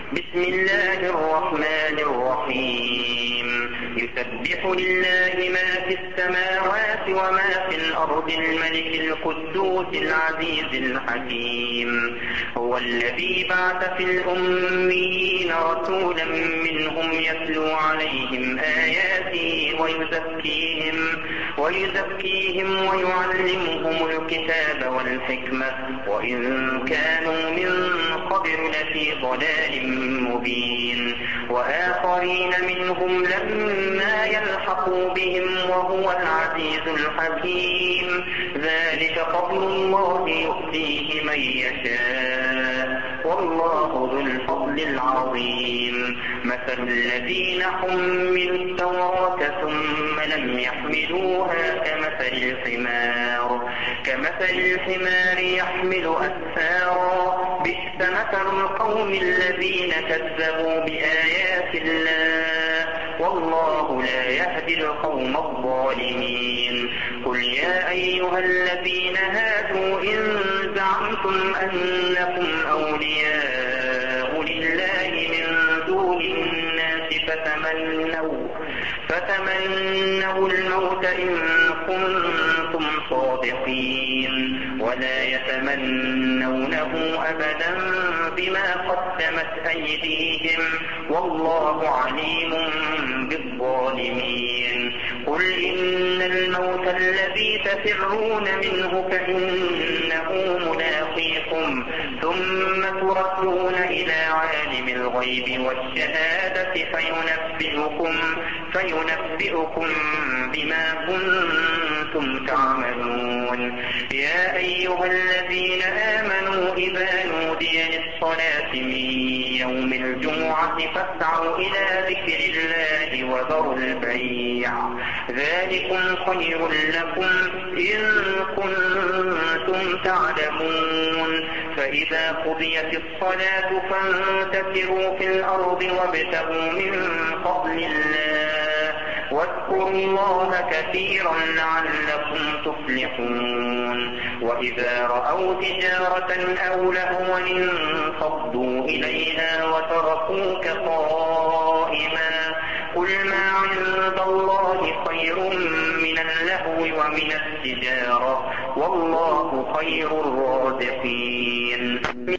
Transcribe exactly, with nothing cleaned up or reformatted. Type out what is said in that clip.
بسم الله الرحمن الرحيم يسبح لله ما في السماوات وما في الأرض الملك القدوس العزيز الحكيم هو الذي بعث في الأميين رسولا منهم يتلو عليهم آياته ويزكيهم ويزكيهم ويعلمهم الكتاب والحكمة وإن كانوا من قبل لفي ضلال مبين وآخرين منهم لما يلحقوا بهم وهو العزيز الحكيم ذلك فضل الله يؤتيه من يشاء والله ذو الفضل العظيم مثل الذين حملوا التوراة ثم لم يحملوها كمثل الحمار كمثل الحمار يحمل أسفارا بئس مثل القوم الذين كذبوا بآيات الله والله لا يهدي القوم الظالمين قل يا أيها الذين هادوا إن زعمتم أنكم أولياء لله من دون الناس فتمنوا فتمنوا الموت إن كنتم صادقين ولا يتمنونه أبدا بما قدمت أيديهم والله عليم بالظالمين قل إن الموت الذي تفرون منه فإنه ملاقيكم ثم تردون إلى عالم الغيب والشهادة فينبئكم فينبئكم بما كنتم تعملون يا أيها الذين آمنوا إذا نودي للصلاة من يوم الجمعة فاسعوا إلى ذكر الله وذروا البيع ذلكم خير لكم إن كنتم تعلمون فإذا قضيت الصلاة فانتشروا في الأرض وابتغوا من فضل الله واذكروا الله كثيرا لعلكم تفلحون وإذا رأوا تجارة أو لهوا انفضوا إليها وتركوك قائما قل ما عند الله خير من اللهو ومن التجارة والله خير الرازقين